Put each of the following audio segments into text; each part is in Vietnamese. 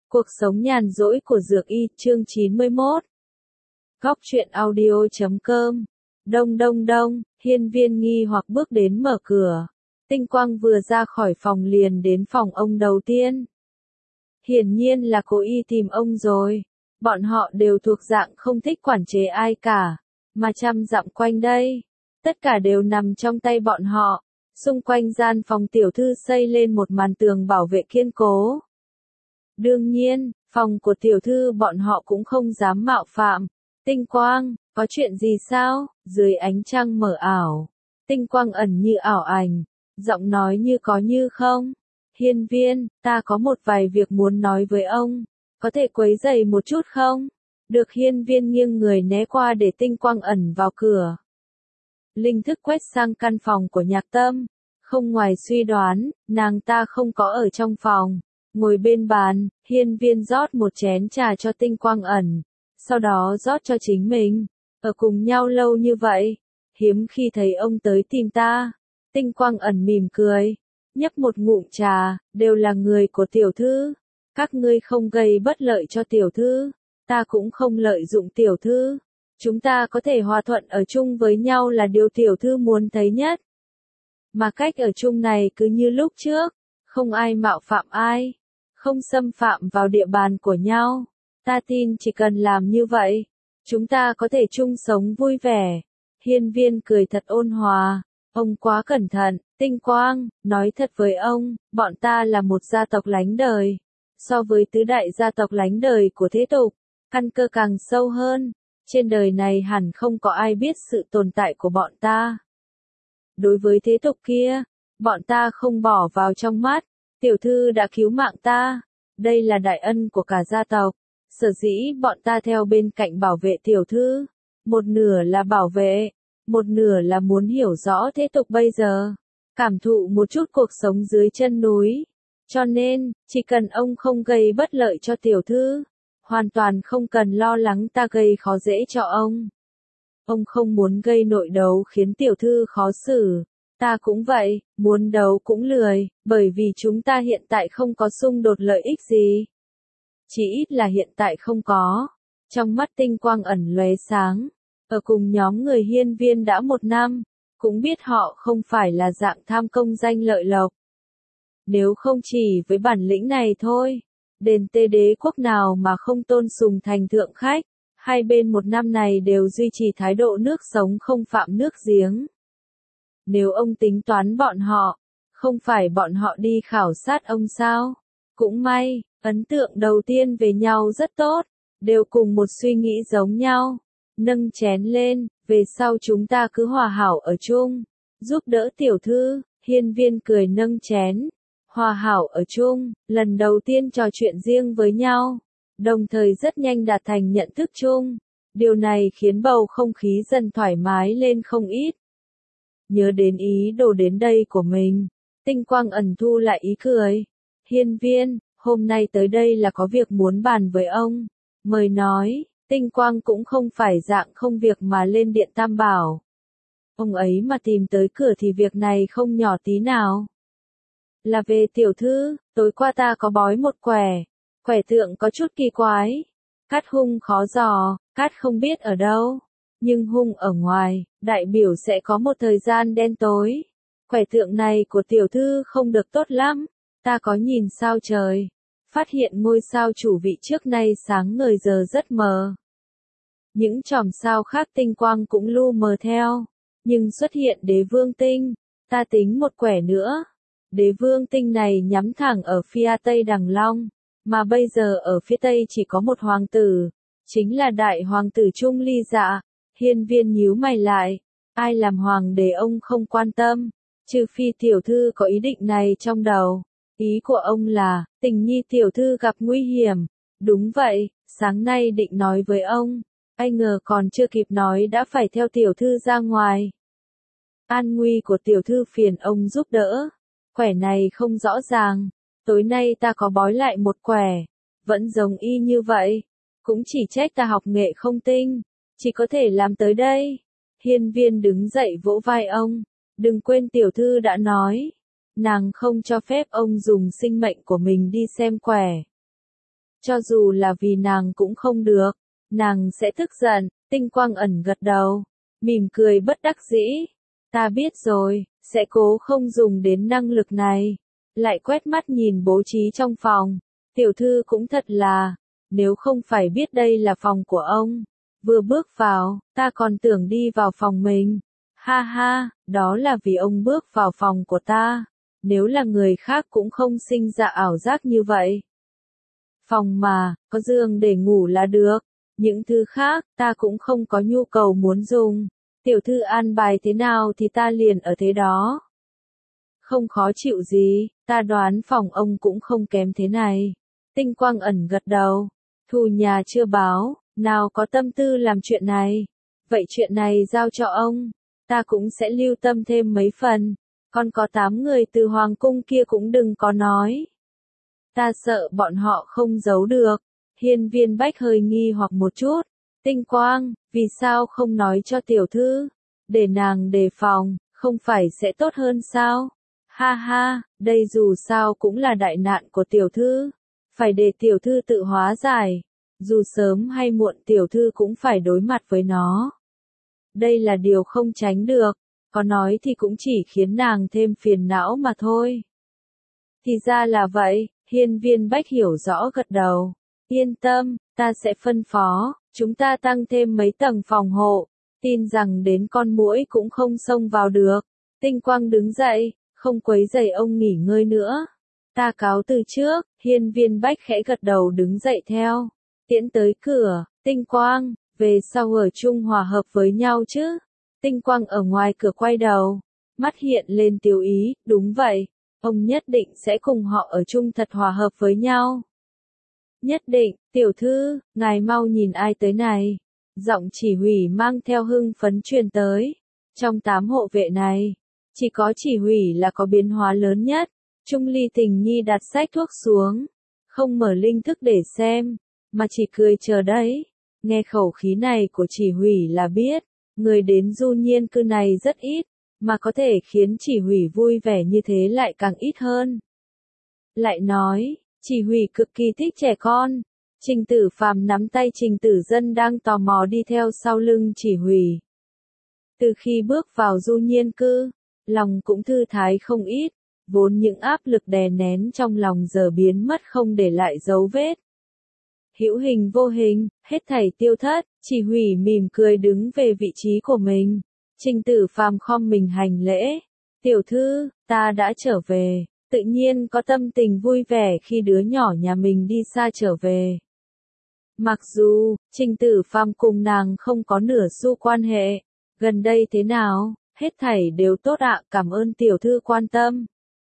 Cuộc sống nhàn rỗi của Dược Y, chương 91. Góc truyện audio.com. Đông đông đông, Hiên Viên nghi hoặc bước đến mở cửa. Tinh Quang vừa ra khỏi phòng liền đến phòng ông đầu tiên. Hiển nhiên là cố ý tìm ông rồi. Bọn họ đều thuộc dạng không thích quản chế ai cả, mà trăm dặm quanh đây. Tất cả đều nằm trong tay bọn họ. Xung quanh gian phòng tiểu thư xây lên một màn tường bảo vệ kiên cố. Đương nhiên, phòng của tiểu thư bọn họ cũng không dám mạo phạm. Tinh Quang, có chuyện gì sao? Dưới ánh trăng mờ ảo, Tinh Quang ẩn như ảo ảnh, giọng nói như có như không. Hiên Viên, ta có một vài việc muốn nói với ông, có thể quấy rầy một chút không? Được. Hiên Viên nghiêng người né qua để Tinh Quang ẩn vào cửa. Linh thức quét sang căn phòng của Nhạc Tâm, không ngoài suy đoán, nàng ta không có ở trong phòng. Ngồi bên bàn, Hiên Viên rót một chén trà cho Tinh Quang ẩn, sau đó rót cho chính mình. Ở cùng nhau lâu như vậy, hiếm khi thấy ông tới tìm ta. Tinh Quang ẩn mỉm cười, nhấp một ngụm trà, đều là người của tiểu thư. Các ngươi không gây bất lợi cho tiểu thư, ta cũng không lợi dụng tiểu thư. Chúng ta có thể hòa thuận ở chung với nhau là điều tiểu thư muốn thấy nhất. Mà cách ở chung này cứ như lúc trước, không ai mạo phạm ai, không xâm phạm vào địa bàn của nhau. Ta tin chỉ cần làm như vậy, chúng ta có thể chung sống vui vẻ. Hiên Viên cười thật ôn hòa. Ông quá cẩn thận. Tinh Quang, nói thật với ông, bọn ta là một gia tộc lánh đời. So với tứ đại gia tộc lánh đời của thế tục, căn cơ càng sâu hơn. Trên đời này hẳn không có ai biết sự tồn tại của bọn ta. Đối với thế tục kia, bọn ta không bỏ vào trong mắt. Tiểu thư đã cứu mạng ta, đây là đại ân của cả gia tộc. Sở dĩ bọn ta theo bên cạnh bảo vệ tiểu thư, một nửa là bảo vệ, một nửa là muốn hiểu rõ thế tục bây giờ, cảm thụ một chút cuộc sống dưới chân núi. Cho nên, chỉ cần ông không gây bất lợi cho tiểu thư, hoàn toàn không cần lo lắng ta gây khó dễ cho ông. Ông không muốn gây nội đấu khiến tiểu thư khó xử. Ta cũng vậy, muốn đấu cũng lười, bởi vì chúng ta hiện tại không có xung đột lợi ích gì. Chỉ ít là hiện tại không có. Trong mắt Tinh Quang ẩn lóe sáng. Ở cùng nhóm người Hiên Viên đã 1 năm, cũng biết họ không phải là dạng tham công danh lợi lộc. Nếu không chỉ với bản lĩnh này thôi, đền Tê Đế quốc nào mà không tôn sùng thành thượng khách. Hai bên 1 năm này đều duy trì thái độ nước sống không phạm nước giếng. Nếu ông tính toán bọn họ, không phải bọn họ đi khảo sát ông sao? Cũng may, ấn tượng đầu tiên về nhau rất tốt, đều cùng một suy nghĩ giống nhau. Nâng chén lên, về sau chúng ta cứ hòa hảo ở chung, giúp đỡ tiểu thư. Hiên Viên cười nâng chén, hòa hảo ở chung, lần đầu tiên trò chuyện riêng với nhau, đồng thời rất nhanh đạt thành nhận thức chung. Điều này khiến bầu không khí dần thoải mái lên không ít. Nhớ đến ý đồ đến đây của mình, Tinh Quang ẩn thu lại ý cười. Hiên Viên, hôm nay tới đây là có việc muốn bàn với ông. Mời nói. Tinh Quang cũng không phải dạng không việc mà lên điện Tam Bảo. Ông ấy mà tìm tới cửa thì việc này không nhỏ tí nào. Là về tiểu thư, tối qua ta có bói một quẻ tượng có chút kỳ quái. Cát hung khó dò, cát không biết ở đâu, nhưng hung ở ngoài, đại biểu sẽ có một thời gian đen tối. Quẻ tượng này của tiểu thư không được tốt lắm. Ta có nhìn sao trời, phát hiện ngôi sao chủ vị trước nay sáng ngời giờ rất mờ. Những chòm sao khác Tinh Quang cũng lu mờ theo, nhưng xuất hiện đế vương tinh. Ta tính một quẻ nữa. Đế vương tinh này nhắm thẳng ở phía tây Đằng Long, mà bây giờ ở phía tây chỉ có một hoàng tử, chính là đại hoàng tử Trung Ly Dạ. Hiên Viên nhíu mày lại, ai làm hoàng đế ông không quan tâm, trừ phi tiểu thư có ý định này trong đầu. Ý của ông là, Tình Nhi tiểu thư gặp nguy hiểm. Đúng vậy, sáng nay định nói với ông, ai ngờ còn chưa kịp nói đã phải theo tiểu thư ra ngoài. An nguy của tiểu thư phiền ông giúp đỡ. Quẻ này không rõ ràng, tối nay ta có bói lại một quẻ, vẫn giống y như vậy. Cũng chỉ trách ta học nghệ không tinh, chỉ có thể làm tới đây. Hiên Viên đứng dậy vỗ vai ông, đừng quên tiểu thư đã nói, nàng không cho phép ông dùng sinh mệnh của mình đi xem quẻ. Cho dù là vì nàng cũng không được, nàng sẽ tức giận. Tinh Quang Ẩn gật đầu, mỉm cười bất đắc dĩ. Ta biết rồi, sẽ cố không dùng đến năng lực này. Lại quét mắt nhìn bố trí trong phòng. Tiểu thư cũng thật là, nếu không phải biết đây là phòng của ông, vừa bước vào, ta còn tưởng đi vào phòng mình. Ha ha, đó là vì ông bước vào phòng của ta. Nếu là người khác cũng không sinh ra ảo giác như vậy. Phòng mà, có giường để ngủ là được. Những thứ khác, ta cũng không có nhu cầu muốn dùng. Tiểu thư an bài thế nào thì ta liền ở thế đó. Không khó chịu gì, ta đoán phòng ông cũng không kém thế này. Tinh Quang Ẩn gật đầu. Thù nhà chưa báo, nào có tâm tư làm chuyện này. Vậy chuyện này giao cho ông, ta cũng sẽ lưu tâm thêm mấy phần. Còn có 8 người từ hoàng cung kia cũng đừng có nói. Ta sợ bọn họ không giấu được. Hiên Viên Bách hơi nghi hoặc một chút. Tinh Quang, vì sao không nói cho tiểu thư? Để nàng đề phòng, không phải sẽ tốt hơn sao? Ha ha, đây dù sao cũng là đại nạn của tiểu thư. Phải để tiểu thư tự hóa giải. Dù sớm hay muộn tiểu thư cũng phải đối mặt với nó. Đây là điều không tránh được. Có nói thì cũng chỉ khiến nàng thêm phiền não mà thôi. Thì ra là vậy, Hiên Viên Bách hiểu rõ gật đầu. Yên tâm, ta sẽ phân phó, chúng ta tăng thêm mấy tầng phòng hộ, tin rằng đến con muỗi cũng không xông vào được. Tinh Quang đứng dậy, không quấy rầy ông nghỉ ngơi nữa. Ta cáo từ trước, Hiên Viên Bách khẽ gật đầu đứng dậy theo. Tiễn tới cửa, Tinh Quang, về sau ở chung hòa hợp với nhau chứ. Tinh Quang ở ngoài cửa quay đầu, mắt hiện lên tiêu ý, đúng vậy, ông nhất định sẽ cùng họ ở chung thật hòa hợp với nhau. Nhất định, tiểu thư, ngài mau nhìn ai tới này. Giọng chỉ huy mang theo hưng phấn truyền tới. Trong 8 hộ vệ này, chỉ có chỉ huy là có biến hóa lớn nhất. Trung Ly Tình Nhi đặt sách thuốc xuống, không mở linh thức để xem, mà chỉ cười chờ đấy. Nghe khẩu khí này của chỉ huy là biết, người đến Du Nhiên cư này rất ít, mà có thể khiến chỉ huy vui vẻ như thế lại càng ít hơn. Lại nói, chỉ huy cực kỳ thích trẻ con. Trình Tử Phàm nắm tay Trình Tử Dân đang tò mò đi theo sau lưng chỉ huy. Từ khi bước vào Du Nhiên cư, lòng cũng thư thái không ít, vốn những áp lực đè nén trong lòng giờ biến mất không để lại dấu vết. Hữu hình vô hình, hết thảy tiêu thất, chỉ huy mỉm cười đứng về vị trí của mình. Trình Tử Phàm khom mình hành lễ. Tiểu thư, ta đã trở về, tự nhiên có tâm tình vui vẻ khi đứa nhỏ nhà mình đi xa trở về. Mặc dù, Trình Tử Phàm cùng nàng không có nửa xu quan hệ, gần đây thế nào, hết thảy đều tốt ạ, cảm ơn tiểu thư quan tâm.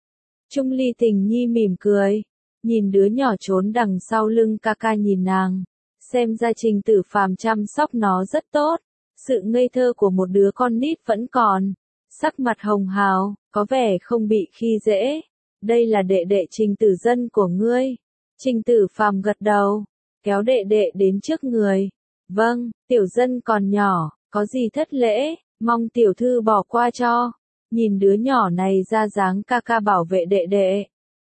Trung Ly Tình Nhi mỉm cười, nhìn đứa nhỏ trốn đằng sau lưng ca ca nhìn nàng, xem ra Trình Tử Phàm chăm sóc nó rất tốt, sự ngây thơ của một đứa con nít vẫn còn, sắc mặt hồng hào, có vẻ không bị khi dễ. Đây là đệ đệ Trình Tử Dân của ngươi. Trình Tử Phàm gật đầu, kéo đệ đệ đến trước người. Vâng, tiểu dân còn nhỏ, có gì thất lễ, mong tiểu thư bỏ qua cho. Nhìn đứa nhỏ này ra dáng ca ca bảo vệ đệ đệ,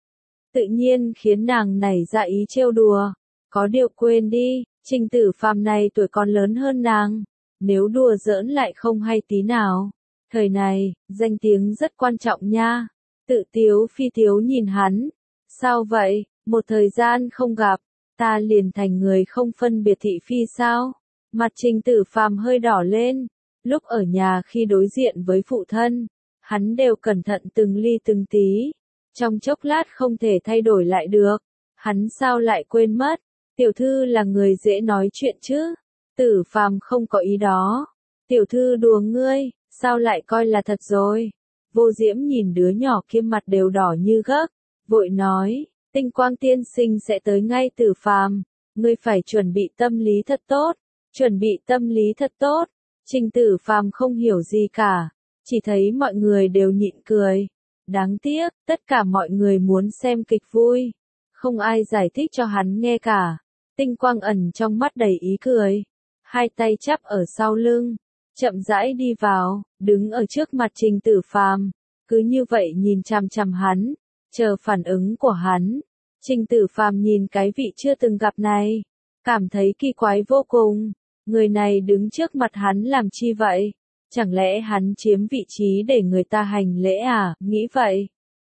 tự nhiên khiến nàng nảy ra ý trêu đùa. Có điều quên đi, Trình Tử Phàm này tuổi còn lớn hơn nàng, nếu đùa giỡn lại không hay tí nào. Thời này, danh tiếng rất quan trọng nha. Tự tiếu phi tiếu nhìn hắn. Sao vậy, một thời gian không gặp, ta liền thành người không phân biệt thị phi sao? Mặt Trình Tử Phàm hơi đỏ lên. Lúc ở nhà khi đối diện với phụ thân, hắn đều cẩn thận từng ly từng tí. Trong chốc lát không thể thay đổi lại được. Hắn sao lại quên mất? Tiểu thư là người dễ nói chuyện chứ? Tử Phàm không có ý đó. Tiểu thư đùa ngươi, sao lại coi là thật rồi? Vô Diễm nhìn đứa nhỏ kia mặt đều đỏ như gấc, vội nói, Tinh Quang tiên sinh sẽ tới ngay. Tử Phàm, ngươi phải chuẩn bị tâm lý thật tốt, chuẩn bị tâm lý thật tốt. Trình Tử Phàm không hiểu gì cả, chỉ thấy mọi người đều nhịn cười. Đáng tiếc, tất cả mọi người muốn xem kịch vui, không ai giải thích cho hắn nghe cả. Tinh Quang Ẩn trong mắt đầy ý cười, hai tay chắp ở sau lưng, chậm rãi đi vào, đứng ở trước mặt Trình Tử Phàm, cứ như vậy nhìn chằm chằm hắn, chờ phản ứng của hắn. Trình Tử Phàm nhìn cái vị chưa từng gặp này, cảm thấy kỳ quái vô cùng. Người này đứng trước mặt hắn làm chi vậy? Chẳng lẽ hắn chiếm vị trí để người ta hành lễ à? Nghĩ vậy.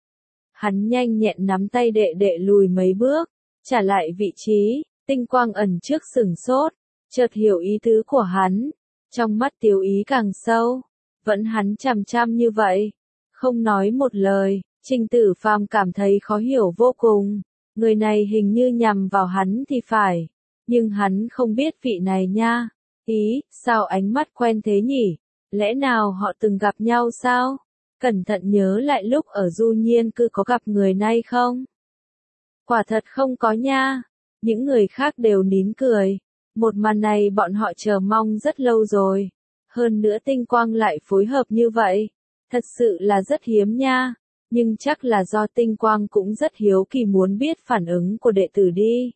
Hắn nhanh nhẹn nắm tay đệ đệ lùi mấy bước, trả lại vị trí. Tinh Quang ẩn trước sừng sốt, chợt hiểu ý tứ của hắn. Trong mắt Tiếu Ý càng sâu, vẫn hắn chằm chằm như vậy, không nói một lời. Trình Tử Phàm cảm thấy khó hiểu vô cùng. Người này hình như nhằm vào hắn thì phải, nhưng hắn không biết vị này nha. Ý, sao ánh mắt quen thế nhỉ? Lẽ nào họ từng gặp nhau sao? Cẩn thận nhớ lại lúc ở Du Nhiên Cư có gặp người này không? Quả thật không có nha. Những người khác đều nín cười. Một màn này bọn họ chờ mong rất lâu rồi. Hơn nữa Tinh Quang lại phối hợp như vậy. Thật sự là rất hiếm nha. Nhưng chắc là do Tinh Quang cũng rất hiếu kỳ muốn biết phản ứng của đệ tử đi.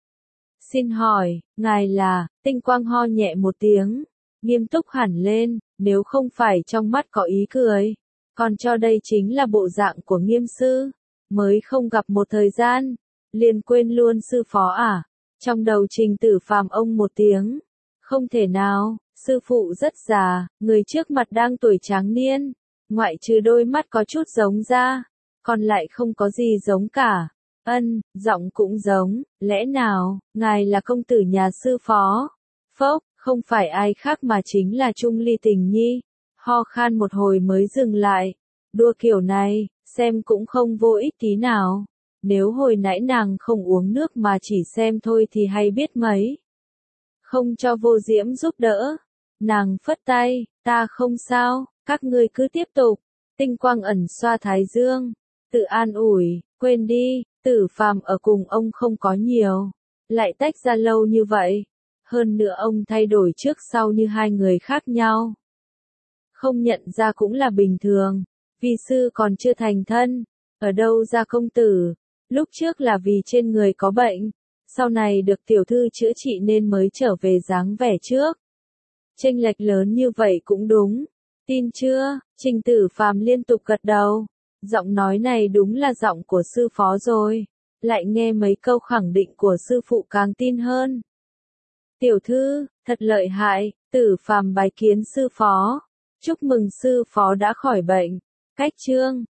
Xin hỏi, ngài là? Tinh Quang ho nhẹ một tiếng, nghiêm túc hẳn lên, nếu không phải trong mắt có ý cười, còn cho đây chính là bộ dạng của Nghiêm sư, mới không gặp một thời gian, liền quên luôn sư phó à? Trong đầu Trình Tử Phàm ông một tiếng, không thể nào, sư phụ rất già, người trước mặt đang tuổi tráng niên, ngoại trừ đôi mắt có chút giống ra, còn lại không có gì giống cả. Giọng cũng giống, lẽ nào, ngài là công tử nhà sư phó? Phốc, không phải ai khác mà chính là Trung Ly Tình Nhi. Ho khan một hồi mới dừng lại. Đua kiểu này, xem cũng không vô ích tí nào. Nếu hồi nãy nàng không uống nước mà chỉ xem thôi thì hay biết mấy. Không cho Vô Diễm giúp đỡ. Nàng phất tay, ta không sao, các ngươi cứ tiếp tục. Tinh Quang ẩn xoa thái dương, tự an ủi, quên đi. Tử Phàm ở cùng ông không có nhiều, lại tách ra lâu như vậy. Hơn nữa ông thay đổi trước sau như hai người khác nhau. Không nhận ra cũng là bình thường, vì sư còn chưa thành thân, ở đâu ra công tử. Lúc trước là vì trên người có bệnh, sau này được tiểu thư chữa trị nên mới trở về dáng vẻ trước. Chênh lệch lớn như vậy cũng đúng, tin chưa? Trình Tử Phàm liên tục gật đầu. Giọng nói này đúng là giọng của sư phó rồi, lại nghe mấy câu khẳng định của sư phụ càng tin hơn. Tiểu thư, thật lợi hại, Tử Phàm bái kiến sư phó. Chúc mừng sư phó đã khỏi bệnh. Cách chương